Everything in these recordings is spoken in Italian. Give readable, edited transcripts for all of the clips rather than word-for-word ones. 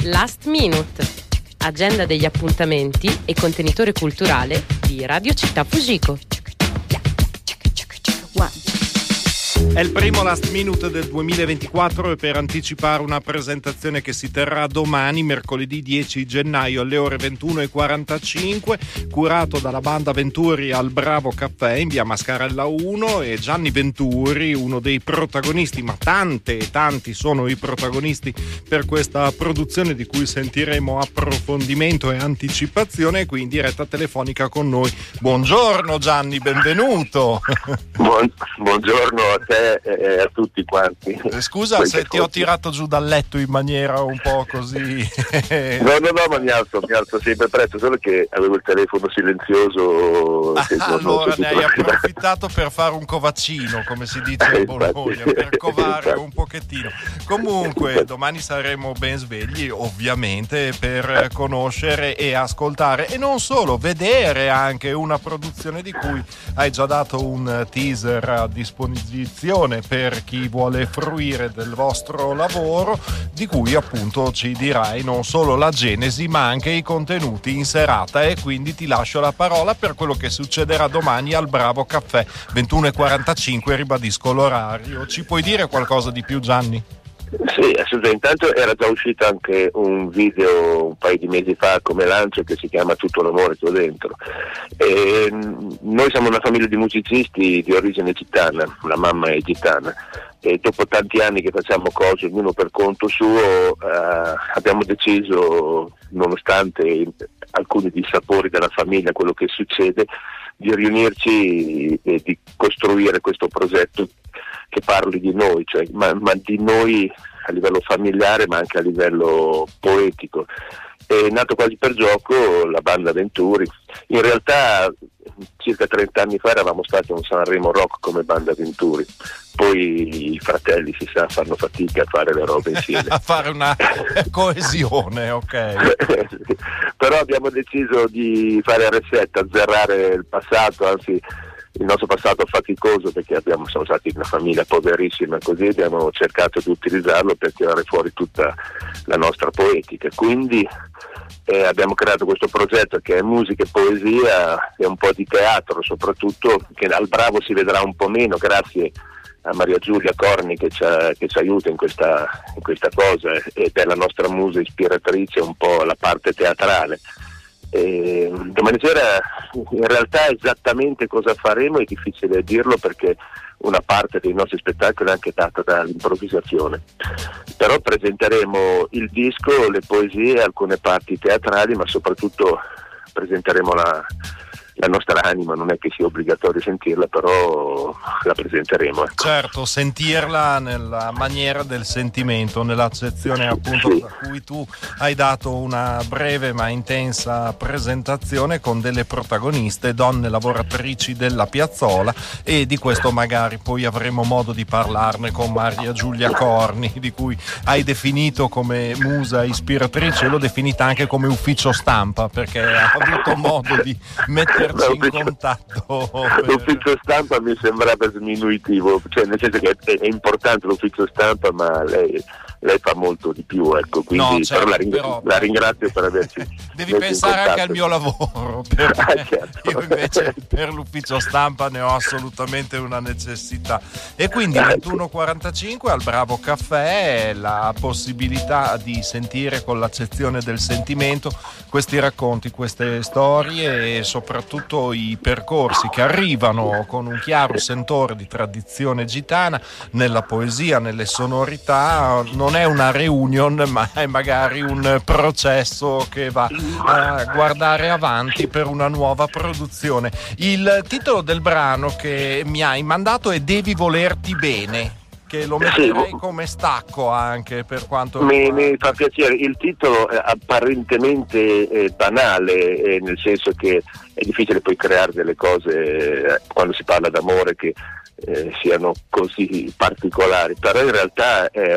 Last Minute, agenda degli appuntamenti e contenitore culturale di Radio Città Fujiko. È il primo Last Minute del 2024 e per anticipare una presentazione che si terrà domani, mercoledì 10 gennaio alle ore 21:45, curato dalla banda Venturi al Bravo Caffè in via Mascarella 1, e Gianni Venturi, uno dei protagonisti, ma tanti sono i protagonisti per questa produzione di cui sentiremo approfondimento e anticipazione, e qui in diretta telefonica con noi. Buongiorno Gianni, benvenuto. Buongiorno a te e a tutti quanti. Scusa se ti ho tirato giù dal letto in maniera un po' così. No, ma mi alzo sempre presto, solo che avevo il telefono silenzioso. Allora ne hai approfittato per fare un covaccino, come si dice a Bologna, per covare un pochettino. Comunque domani saremo ben svegli, ovviamente, per conoscere e ascoltare, e non solo, vedere anche una produzione di cui hai già dato un teaser a disposizione per chi vuole fruire del vostro lavoro, di cui appunto ci dirai non solo la genesi ma anche i contenuti in serata, e quindi ti lascio la parola per quello che succederà domani al Bravo Caffè 21:45, ribadisco l'orario. Ci puoi dire qualcosa di più, Gianni? Sì, assolutamente. Intanto era già uscito anche un video un paio di mesi fa come lancio che si chiama Tutto l'amore che ho dentro. E noi siamo una famiglia di musicisti di origine gitana, la mamma è gitana, e dopo tanti anni che facciamo cose ognuno per conto suo, abbiamo deciso, nonostante alcuni dissapori della famiglia, quello che succede, di riunirci e di costruire questo progetto che parli di noi, cioè, ma di noi a livello familiare ma anche a livello poetico. È nato quasi per gioco la banda Venturi. In realtà circa 30 anni fa eravamo stati a un Sanremo Rock come banda Venturi, poi i fratelli, si sa, fanno fatica a fare le robe insieme. A fare una coesione, ok. Però abbiamo deciso di fare reset, azzerrare il passato, anzi il nostro passato faticoso, perché siamo stati una famiglia poverissima, così abbiamo cercato di utilizzarlo per tirare fuori tutta la nostra poetica. Quindi abbiamo creato questo progetto che è musica e poesia e un po' di teatro, soprattutto, che al Bravo si vedrà un po' meno grazie a Maria Giulia Corni che ci aiuta in questa cosa, ed è la nostra musa ispiratrice, un po' la parte teatrale. Domani sera in realtà esattamente cosa faremo è difficile dirlo, perché una parte dei nostri spettacoli è anche data dall'improvvisazione, però presenteremo il disco, le poesie, alcune parti teatrali, ma soprattutto presenteremo la nostra anima. Non è che sia obbligatorio sentirla, però la presenteremo, ecco. Certo, sentirla nella maniera del sentimento, nell'accezione appunto sì, da cui tu hai dato una breve ma intensa presentazione con delle protagoniste, donne lavoratrici della piazzola, e di questo magari poi avremo modo di parlarne con Maria Giulia Corni, di cui hai definito come musa ispiratrice. L'ho definita anche come ufficio stampa, perché ha avuto modo di metterci in contatto. L'ufficio stampa mi sembrava sminuitivo, cioè nel senso che è importante l'ufficio stampa, ma lei fa molto di più, ecco, quindi no, certo, la ringrazio per averci devi pensare anche al mio lavoro, perché certo. Io invece per l'ufficio stampa ne ho assolutamente una necessità. E quindi 21:45 al Bravo Caffè la possibilità di sentire con l'accezione del sentimento questi racconti, queste storie, e soprattutto i percorsi che arrivano con un chiaro sentore di tradizione gitana nella poesia, nelle sonorità. Non è una reunion, ma è magari un processo che va a guardare avanti per una nuova produzione. Il titolo del brano che mi hai mandato è Devi volerti bene, che lo metterei come stacco anche per quanto mi fa piacere. Il titolo è apparentemente banale, nel senso che è difficile poi creare delle cose quando si parla d'amore che siano così particolari, però in realtà è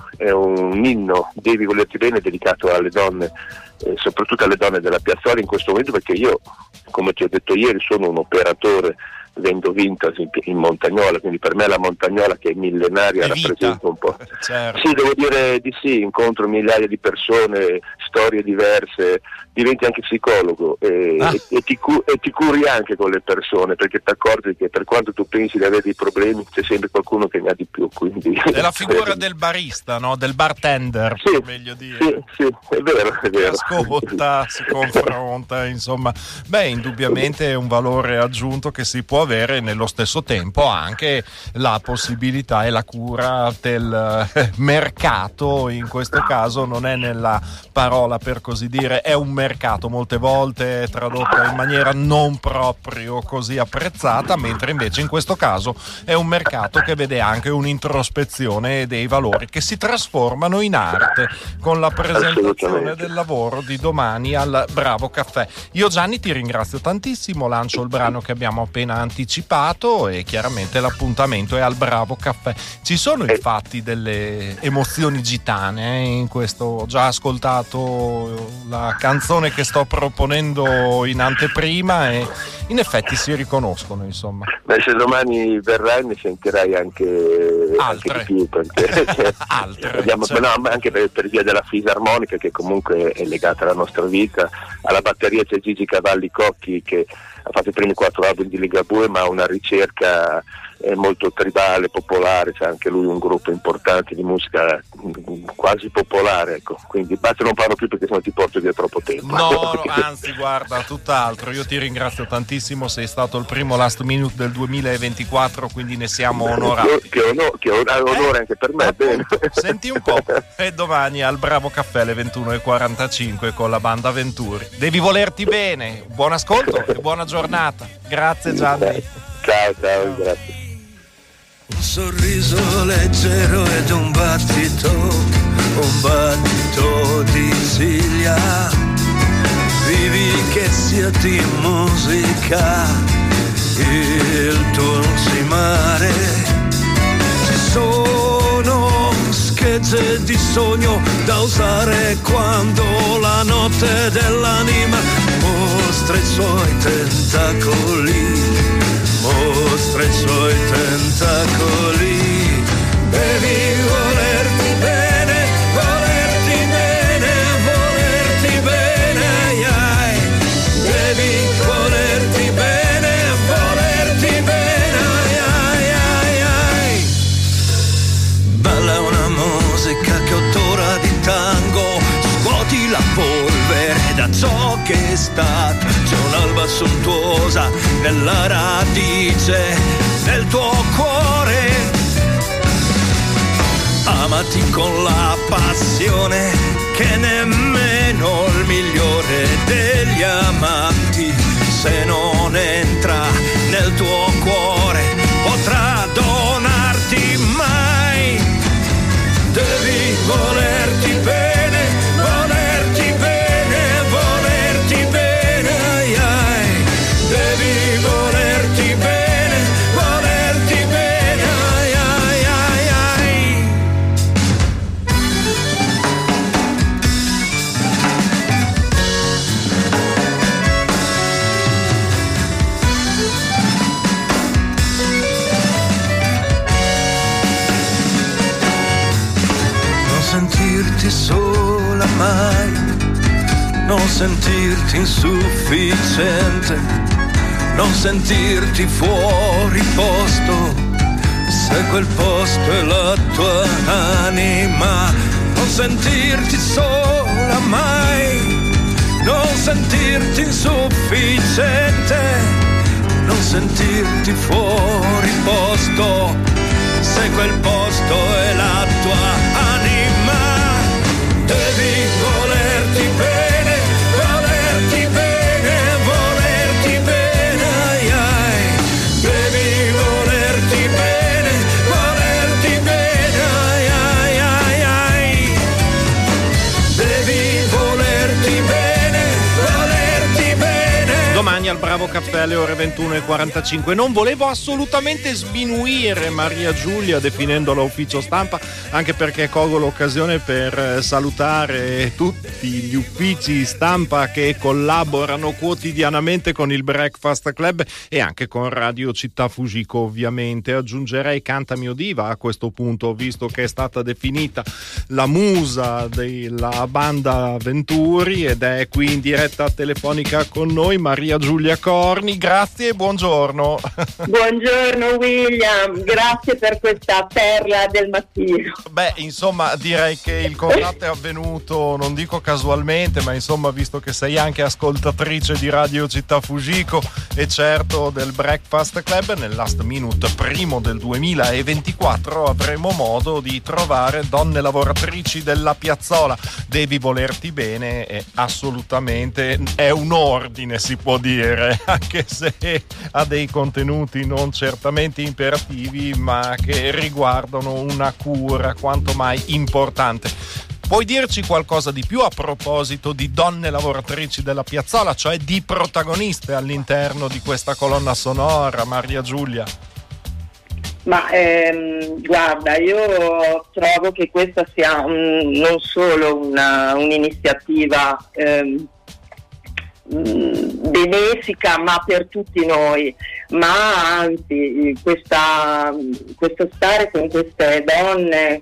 un inno, Devi volerti bene, dedicato alle donne, soprattutto alle donne della piazzola in questo momento, perché io, come ti ho detto ieri, sono un operatore vendo vintage in montagnola, quindi per me la montagnola, che è millenaria, rappresenta un po'. Certo. Sì, devo dire di sì, incontro migliaia di persone, storie diverse, diventi anche psicologo e ti curi anche con le persone, perché ti accorgi che per quanto tu pensi di avere dei problemi c'è sempre qualcuno che ne ha di più, quindi è la figura del barista, no? Del bartender, sì, meglio dire. sì, è vero. Ascolta, si confronta, insomma. Beh, indubbiamente è un valore aggiunto che si può avere, nello stesso tempo anche la possibilità e la cura del mercato. In questo caso non è nella parola, per così dire, è un mercato, molte volte tradotta in maniera non proprio così apprezzata, mentre invece in questo caso è un mercato che vede anche un'introspezione dei valori che si trasformano in arte con la presentazione del lavoro di domani al Bravo Caffè. Io, Gianni, ti ringrazio tantissimo, lancio il brano che abbiamo appena anticipato e chiaramente l'appuntamento è al Bravo Caffè. Ci sono infatti delle emozioni gitane in questo. Ho già ascoltato la canzone che sto proponendo in anteprima e in effetti si riconoscono, insomma. Beh, se domani verrai ne sentirai anche di più, perché abbiamo, certo. No, anche per via della fisarmonica, che comunque è legata alla nostra vita. Alla batteria c'è Gigi Cavalli Cocchi, che ha fatto i primi 4 album di Ligabue, ma ha una ricerca molto tribale, popolare. C'è anche lui un gruppo importante di musica quasi popolare, ecco. Quindi basta, non parlo più perché sennò ti porto via troppo tempo. No, anzi, guarda, tutt'altro. Io ti ringrazio tantissimo, sei stato il primo last minute del 2024, quindi ne siamo onorati. Che onore anche per me. Bene. Senti un po', e domani al Bravo Caffè alle 21:45 con la banda Venturi. Devi volerti bene, buon ascolto e buona giornata. Grazie, Gianni. Ciao, grazie. Un sorriso leggero ed un battito di ciglia. Vivi che sia di musica il tuo mare. Ci sono schegge di sogno da usare quando la notte dell'anima mostra i suoi tentacoli. Mostra i suoi tentacoli. Devi volerti bene, volerti bene, volerti bene, ai. Devi volerti bene, volerti bene, ai. Balla una musica che odora di tango, scuoti la polvere da ciò che è stato. C'è un'alba sontuosa nella radice del tuo cuore. Amati con la passione che nemmeno il migliore degli amanti, se non entra nel tuo cuore, potrà donarti mai. Devi volerti bene, volerti bene, volerti bene, ai. Devi volerti bene, volerti bene, ai, ai, ai. Non sentirti sola mai, non sentirti insufficiente, non sentirti fuori posto, se quel posto è la tua anima. Non sentirti sola mai, non sentirti insufficiente, non sentirti fuori posto, se quel posto è la tua anima. Devi volerti bene, volerti bene, volerti bene, ai, ai. Devi volerti bene, volerti bene, ai, ai, ai, ai. Devi volerti bene, volerti bene. Domani al Bravo Caffè alle ore 21:45. Non volevo assolutamente sminuire Maria Giulia definendola ufficio stampa, anche perché colgo l'occasione per salutare tutti gli uffici stampa che collaborano quotidianamente con il Breakfast Club e anche con Radio Città Fujiko, ovviamente. Aggiungerei Cantami o Diva a questo punto, visto che è stata definita la musa della banda Venturi, ed è qui in diretta telefonica con noi Maria Giulia Corni. Grazie e buongiorno. Buongiorno William, grazie per questa perla del mattino. Beh, insomma, direi che il contatto è avvenuto, non dico casualmente, ma insomma, visto che sei anche ascoltatrice di Radio Città Fujiko e certo del Breakfast Club, nel last minute primo del 2024 avremo modo di trovare donne lavoratrici della piazzola. Devi volerti bene, assolutamente, è un ordine, si può dire, anche se ha dei contenuti non certamente imperativi, ma che riguardano una cura quanto mai importante. Puoi dirci qualcosa di più a proposito di donne lavoratrici della piazzola, cioè di protagoniste all'interno di questa colonna sonora, Maria Giulia? Ma guarda, io trovo che questa sia non solo un'iniziativa benefica, ma per tutti noi, ma anzi questo stare con queste donne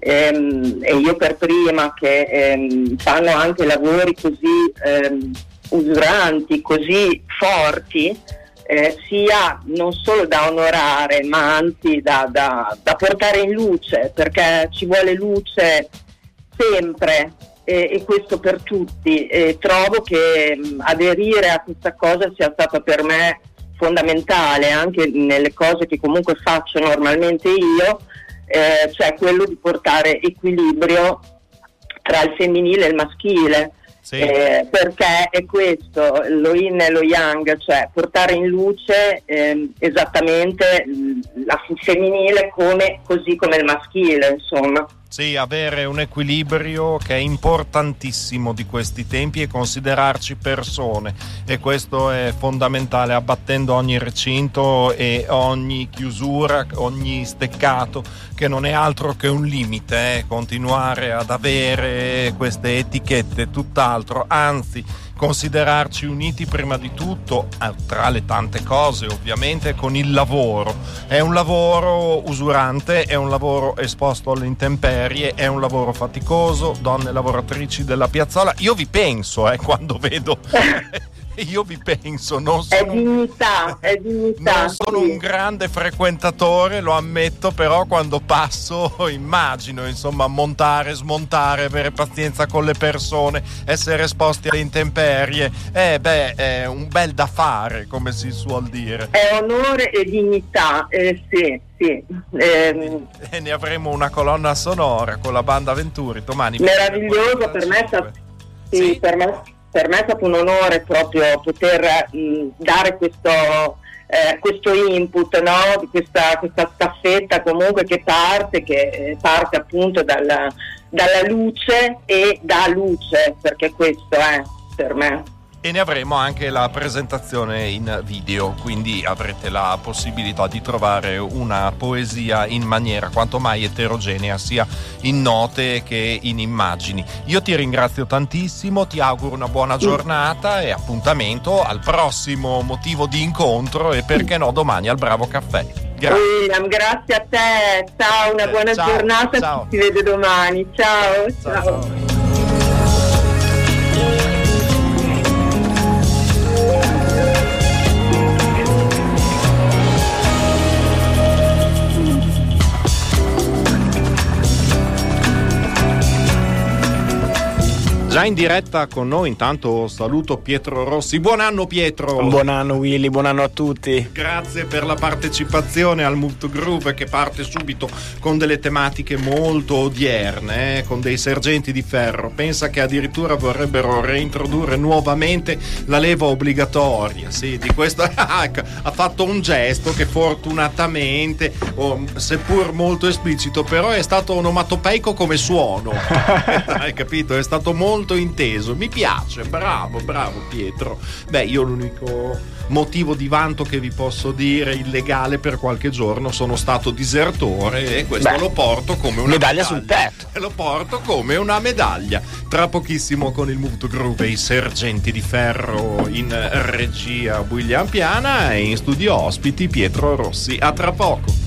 e io per prima che fanno anche lavori così usuranti, così forti, sia non solo da onorare, ma anzi da portare in luce, perché ci vuole luce sempre, e questo per tutti. E trovo che aderire a questa cosa sia stato per me fondamentale, anche nelle cose che comunque faccio normalmente io, cioè quello di portare equilibrio tra il femminile e il maschile. Sì. Perché è questo, lo yin e lo yang, cioè portare in luce esattamente la femminile così come il maschile, insomma. Sì, avere un equilibrio che è importantissimo di questi tempi e considerarci persone, e questo è fondamentale, abbattendo ogni recinto e ogni chiusura, ogni steccato, che non è altro che un limite, continuare ad avere queste etichette, tutt'altro, anzi considerarci uniti prima di tutto, tra le tante cose ovviamente, con il lavoro. È un lavoro usurante, è un lavoro esposto alle intemperie, è un lavoro faticoso. Donne lavoratrici della piazzola, io vi penso quando vedo io vi penso, non sono, è dignità, non sono un grande frequentatore, lo ammetto, però quando passo immagino, insomma, montare, smontare, avere pazienza con le persone, essere esposti alle intemperie, è un bel da fare, come si suol dire. È onore e dignità, sì. E ne avremo una colonna sonora con la banda Venturi domani. Meraviglioso, per me sì. Per me è stato un onore proprio poter dare questo input, no? Questa staffetta comunque che parte appunto dalla luce e da luce, perché questo è per me. E ne avremo anche la presentazione in video, quindi avrete la possibilità di trovare una poesia in maniera quanto mai eterogenea, sia in note che in immagini. Io ti ringrazio tantissimo, ti auguro una buona giornata e appuntamento al prossimo motivo di incontro, e perché no domani al Bravo Caffè. Grazie. William, grazie a te, ciao, una buona giornata, ciao. Ci si vede domani, ciao. Già in diretta con noi, intanto saluto Pietro Rossi. Buon anno Pietro! Buon anno Willy, buon anno a tutti. Grazie per la partecipazione al Move to Groove, che parte subito con delle tematiche molto odierne, con dei sergenti di ferro. Pensa che addirittura vorrebbero reintrodurre nuovamente la leva obbligatoria. Sì, di questo ha fatto un gesto che fortunatamente, seppur molto esplicito, però è stato onomatopeico come suono. Hai capito? È stato molto molto inteso, mi piace, bravo Pietro. Beh, io l'unico motivo di vanto che vi posso dire illegale, per qualche giorno sono stato disertore e questo lo porto come una medaglia sul petto. Lo porto come una medaglia. Tra pochissimo con il Mood Groove e i sergenti di ferro in regia William Piana e in studio ospiti Pietro Rossi. A tra poco.